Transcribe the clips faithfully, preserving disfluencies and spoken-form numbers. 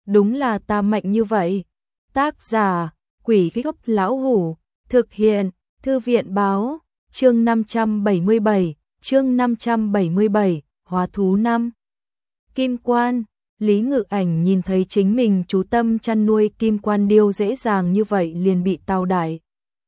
đúng là ta mạnh như vậy. Tác giả, Quỷ Gốc Lão Hủ, thực hiện, Thư viện Báo, chương năm trăm bảy mươi bảy, chương năm trăm bảy mươi bảy, Hóa thú năm. Kim Quan, Lý Ngự Ảnh nhìn thấy chính mình chú tâm chăn nuôi kim quan điêu dễ dàng như vậy liền bị Tào Đại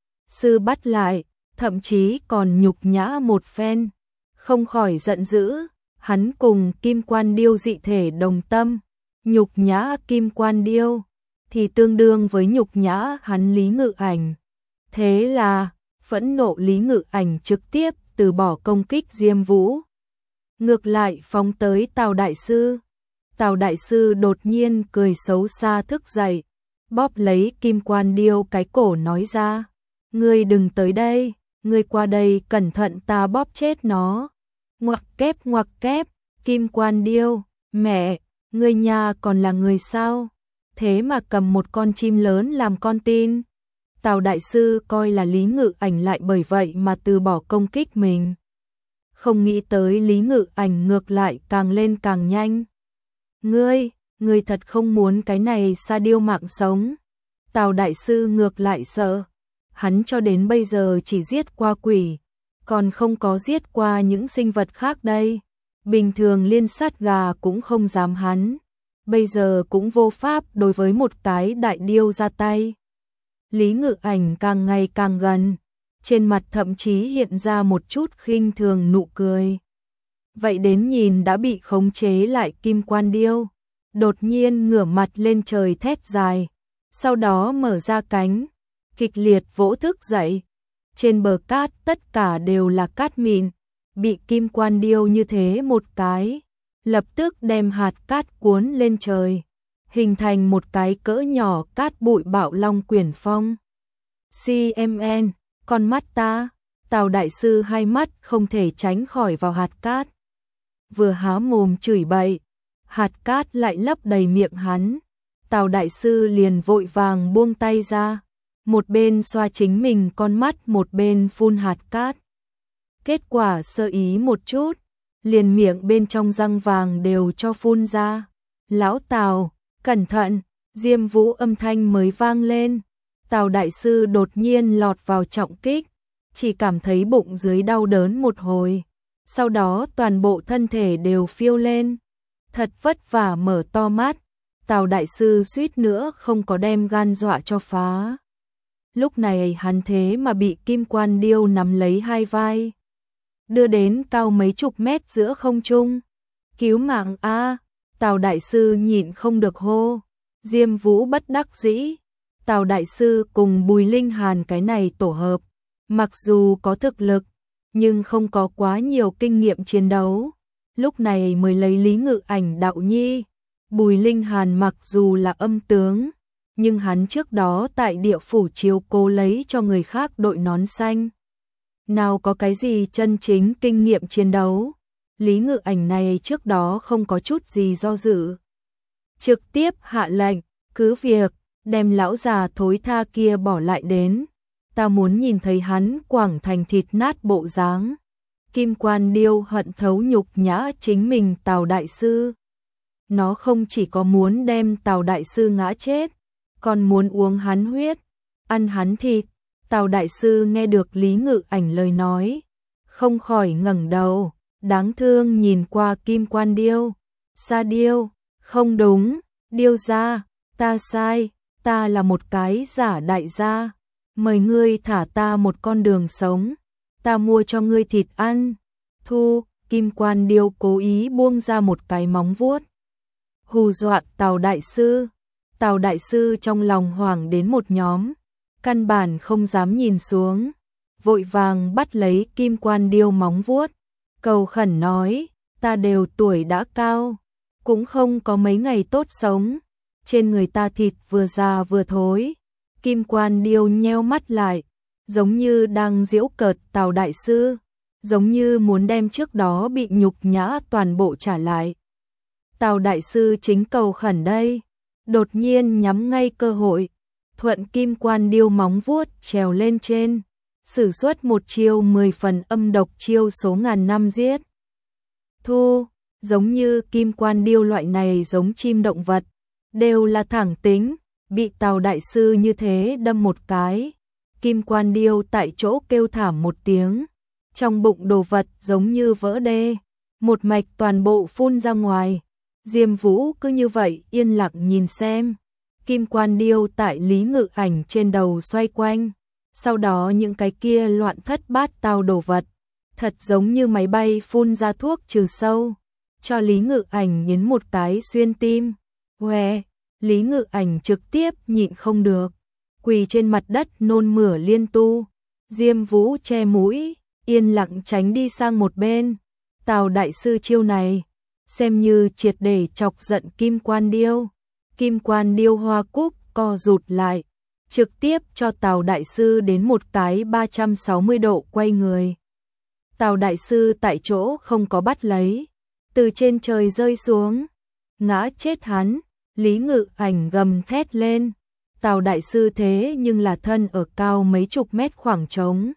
Sư bắt lại, thậm chí còn nhục nhã một phen, không khỏi giận dữ, hắn cùng kim quan điêu dị thể đồng tâm, nhục nhã kim quan điêu thì tương đương với nhục nhã hắn Lý Ngự Ảnh. Thế là, phẫn nộ Lý Ngự Ảnh trực tiếp từ bỏ công kích Diêm Vũ, ngược lại phóng tới Tào Đại Sư. Tào Đại Sư đột nhiên cười xấu xa thức dậy, bóp lấy kim quan điêu cái cổ nói ra, ngươi đừng tới đây, ngươi qua đây cẩn thận ta bóp chết nó. Ngoặc kép ngoặc kép, kim quan điêu, mẹ, ngươi nhà còn là người sao? Thế mà cầm một con chim lớn làm con tin. Tào Đại Sư coi là Lý Ngự Ảnh lại bởi vậy mà từ bỏ công kích mình. Không nghĩ tới Lý Ngự Ảnh ngược lại càng lên càng nhanh. Ngươi, ngươi thật không muốn cái này sa điêu mạng sống. Tào Đại Sư ngược lại sợ. Hắn cho đến bây giờ chỉ giết qua quỷ, còn không có giết qua những sinh vật khác đây. Bình thường liên sát gà cũng không dám hắn, bây giờ cũng vô pháp đối với một cái đại điêu ra tay. Lý Ngự Ảnh càng ngày càng gần, trên mặt thậm chí hiện ra một chút khinh thường nụ cười. Vậy đến nhìn đã bị khống chế lại kim quan điêu, đột nhiên ngửa mặt lên trời thét dài, sau đó mở ra cánh, kịch liệt vỗ thức dậy. Trên bờ cát tất cả đều là cát mịn, bị kim quan điêu như thế một cái, lập tức đem hạt cát cuốn lên trời, hình thành một cái cỡ nhỏ cát bụi bạo long quyển phong. xê em en, con mắt ta, Tào Đại Sư hai mắt không thể tránh khỏi vào hạt cát. Vừa há mồm chửi bậy, hạt cát lại lấp đầy miệng hắn. Tào Đại Sư liền vội vàng buông tay ra, một bên xoa chính mình con mắt một bên phun hạt cát. Kết quả sơ ý một chút, liền miệng bên trong răng vàng đều cho phun ra. Lão Tào, cẩn thận, Diêm Vũ âm thanh mới vang lên. Tào Đại Sư đột nhiên lọt vào trọng kích, chỉ cảm thấy bụng dưới đau đớn một hồi, sau đó toàn bộ thân thể đều phiêu lên. Thật vất vả mở to mắt, Tào Đại Sư suýt nữa không có đem gan dọa cho phá. Lúc này hắn thế mà bị kim quan điêu nắm lấy hai vai, đưa đến cao mấy chục mét giữa không trung. Cứu mạng a! Tào Đại Sư nhịn không được hô. Diêm Vũ bất đắc dĩ. Tào Đại Sư cùng Bùi Linh Hàn cái này tổ hợp, mặc dù có thực lực, nhưng không có quá nhiều kinh nghiệm chiến đấu. Lúc này mới lấy Lý Ngự Ảnh đạo nhi. Bùi Linh Hàn mặc dù là âm tướng, nhưng hắn trước đó tại địa phủ chiếu cố lấy cho người khác đội nón xanh. Nào có cái gì chân chính kinh nghiệm chiến đấu. Lý Ngự Ảnh này trước đó không có chút gì do dự, trực tiếp hạ lệnh, cứ việc, đem lão già thối tha kia bỏ lại đến. Ta muốn nhìn thấy hắn quảng thành thịt nát bộ dáng. Kim quan điêu hận thấu nhục nhã chính mình Tào Đại Sư. Nó không chỉ có muốn đem Tào Đại Sư ngã chết, còn muốn uống hắn huyết, ăn hắn thịt. Tào Đại Sư nghe được Lý Ngự Ảnh lời nói, không khỏi ngẩng đầu, đáng thương nhìn qua kim quan điêu. Sa điêu, không đúng, điêu gia, ta sai, ta là một cái giả đại gia, mời ngươi thả ta một con đường sống, ta mua cho ngươi thịt ăn. Thu, kim quan điêu cố ý buông ra một cái móng vuốt, hù dọa Tào Đại Sư. Tào Đại Sư trong lòng hoảng đến một nhóm, căn bản không dám nhìn xuống, vội vàng bắt lấy kim quan điêu móng vuốt, cầu khẩn nói, ta đều tuổi đã cao, cũng không có mấy ngày tốt sống, trên người ta thịt vừa già vừa thối. Kim quan điêu nheo mắt lại, giống như đang giễu cợt Tào Đại Sư, giống như muốn đem trước đó bị nhục nhã toàn bộ trả lại. Tào Đại Sư chính cầu khẩn đây, đột nhiên nhắm ngay cơ hội, thuận kim quan điêu móng vuốt trèo lên trên, sử xuất một chiêu mười phần âm độc chiêu số ngàn năm giết. Thu, giống như kim quan điêu loại này giống chim động vật, đều là thẳng tính, bị Tào đại sư như thế đâm một cái. Kim Quan Điêu tại chỗ kêu thảm một tiếng, trong bụng đồ vật giống như vỡ đê, một mạch toàn bộ phun ra ngoài. Diêm Vũ cứ như vậy yên lặng nhìn xem. Kim Quan Điêu tại Lý Ngự Ảnh trên đầu xoay quanh, sau đó những cái kia loạn thất bát tao đồ vật, thật giống như máy bay phun ra thuốc trừ sâu, cho Lý Ngự Ảnh nhấn một cái xuyên tim. Hoe, Lý Ngự Ảnh trực tiếp nhịn không được, quỳ trên mặt đất nôn mửa liên tu. Diêm Vũ che mũi, yên lặng tránh đi sang một bên. Tào đại sư chiêu này, xem như triệt để chọc giận Kim Quan Điêu. Kim Quan Điêu hoa cúc co rụt lại, trực tiếp cho Tào đại sư đến một cái ba trăm sáu mươi độ quay người. Tào đại sư tại chỗ không có bắt lấy, từ trên trời rơi xuống, ngã chết hắn. Lý Ngự Ảnh gầm thét lên. Tào đại sư thế nhưng là thân ở cao mấy chục mét khoảng trống.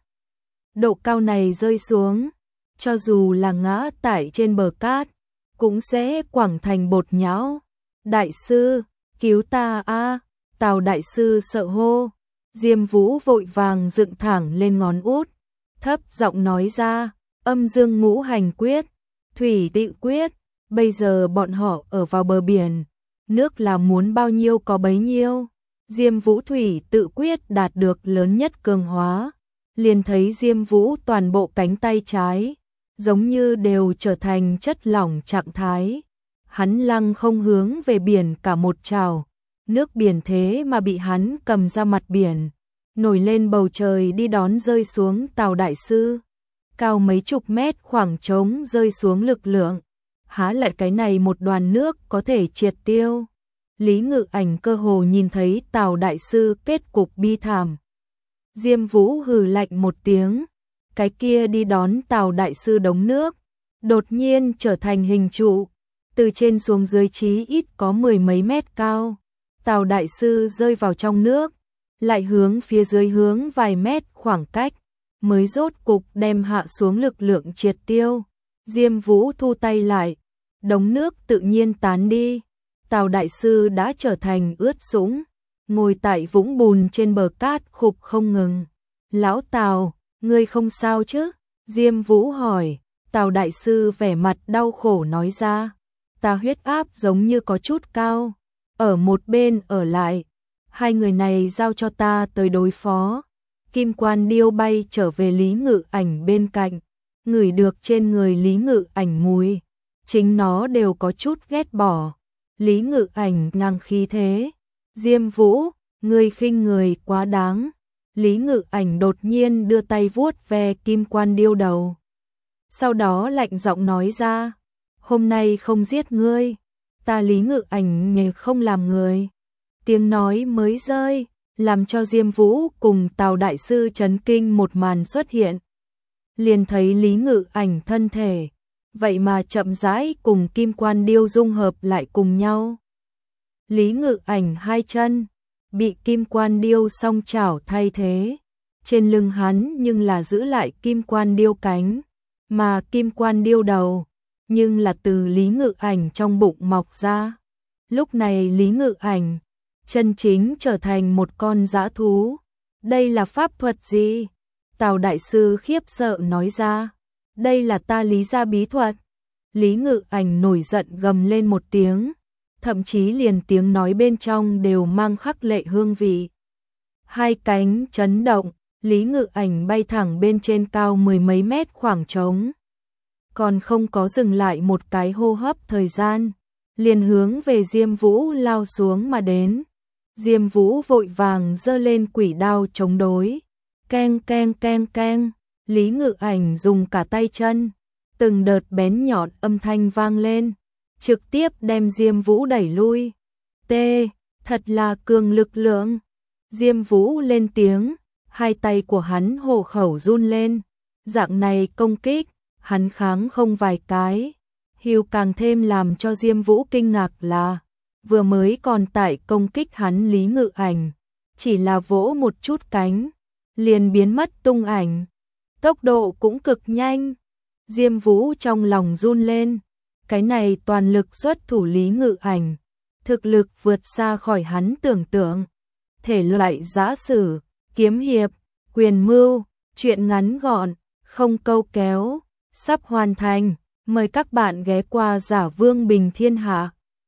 Độ cao này rơi xuống, cho dù là ngã tại trên bờ cát, cũng sẽ quẳng thành bột nhão. Đại sư, cứu ta a! Tào đại sư sợ hô. Diêm Vũ vội vàng dựng thẳng lên ngón út, thấp giọng nói ra, âm dương ngũ hành quyết, thủy tị quyết. Bây giờ bọn họ ở vào bờ biển, nước là muốn bao nhiêu có bấy nhiêu. Diêm Vũ thủy tự quyết đạt được lớn nhất cường hóa, liền thấy Diêm Vũ toàn bộ cánh tay trái giống như đều trở thành chất lỏng trạng thái. Hắn lăng không hướng về biển cả một trào, nước biển thế mà bị hắn cầm ra mặt biển, nổi lên bầu trời đi đón rơi xuống Tào đại sư. Cao mấy chục mét khoảng trống rơi xuống lực lượng, há lại cái này một đoàn nước có thể triệt tiêu. Lý Ngự Ảnh cơ hồ nhìn thấy Tào đại sư kết cục bi thảm. Diêm Vũ hừ lạnh một tiếng, cái kia đi đón Tào đại sư đống nước, đột nhiên trở thành hình trụ, từ trên xuống dưới chí ít có mười mấy mét cao. Tào đại sư rơi vào trong nước, lại hướng phía dưới hướng vài mét khoảng cách, mới rốt cục đem hạ xuống lực lượng triệt tiêu. Diêm Vũ thu tay lại, đống nước tự nhiên tán đi. Tào đại sư đã trở thành ướt sũng, ngồi tại vũng bùn trên bờ cát khục không ngừng. Lão Tào, ngươi không sao chứ? Diêm Vũ hỏi. Tào đại sư vẻ mặt đau khổ nói ra, ta huyết áp giống như có chút cao, ở một bên ở lại, hai người này giao cho ta tới đối phó. Kim Quan Điêu bay trở về Lý Ngự Ảnh bên cạnh, ngửi được trên người Lý Ngự Ảnh mùi, chính nó đều có chút ghét bỏ. Lý Ngự Ảnh ngang khí thế, Diêm Vũ, ngươi khinh người quá đáng. Lý Ngự Ảnh đột nhiên đưa tay vuốt ve Kim Quan Điêu đầu, sau đó lạnh giọng nói ra, hôm nay không giết ngươi, ta Lý Ngự Ảnh nghề không làm người. Tiếng nói mới rơi, làm cho Diêm Vũ cùng Tào đại sư chấn kinh một màn xuất hiện. Liền thấy Lý Ngự Ảnh thân thể, vậy mà chậm rãi cùng Kim Quan Điêu dung hợp lại cùng nhau. Lý Ngự Ảnh hai chân bị Kim Quan Điêu song chảo thay thế, trên lưng hắn nhưng là giữ lại Kim Quan Điêu cánh, mà Kim Quan Điêu đầu nhưng là từ Lý Ngự Ảnh trong bụng mọc ra. Lúc này Lý Ngự Ảnh chân chính trở thành một con dã thú. Đây là pháp thuật gì? Tào đại sư khiếp sợ nói ra, đây là ta Lý gia bí thuật. Lý Ngự Ảnh nổi giận gầm lên một tiếng, thậm chí liền tiếng nói bên trong đều mang khắc lệ hương vị. Hai cánh chấn động, Lý Ngự Ảnh bay thẳng bên trên cao mười mấy mét khoảng trống, còn không có dừng lại một cái hô hấp thời gian, liền hướng về Diêm Vũ lao xuống mà đến. Diêm Vũ vội vàng giơ lên quỷ đao chống đối. Keng keng keng keng, Lý Ngự Ảnh dùng cả tay chân, từng đợt bén nhọn âm thanh vang lên, trực tiếp đem Diêm Vũ đẩy lui. Tê, thật là cường lực lượng. Diêm Vũ lên tiếng, hai tay của hắn hổ khẩu run lên, dạng này công kích, hắn kháng không vài cái. Hiu càng thêm làm cho Diêm Vũ kinh ngạc là, vừa mới còn tại công kích hắn Lý Ngự Ảnh, chỉ là vỗ một chút cánh, liền biến mất tung ảnh, tốc độ cũng cực nhanh. Diêm Vũ trong lòng run lên, cái này toàn lực xuất thủ Lý Ngự Ảnh, thực lực vượt xa khỏi hắn tưởng tượng. Thể loại giã sử, kiếm hiệp, quyền mưu, truyện ngắn gọn, không câu kéo, sắp hoàn thành. Mời các bạn ghé qua Giả Vương Bình Thiên Hạ.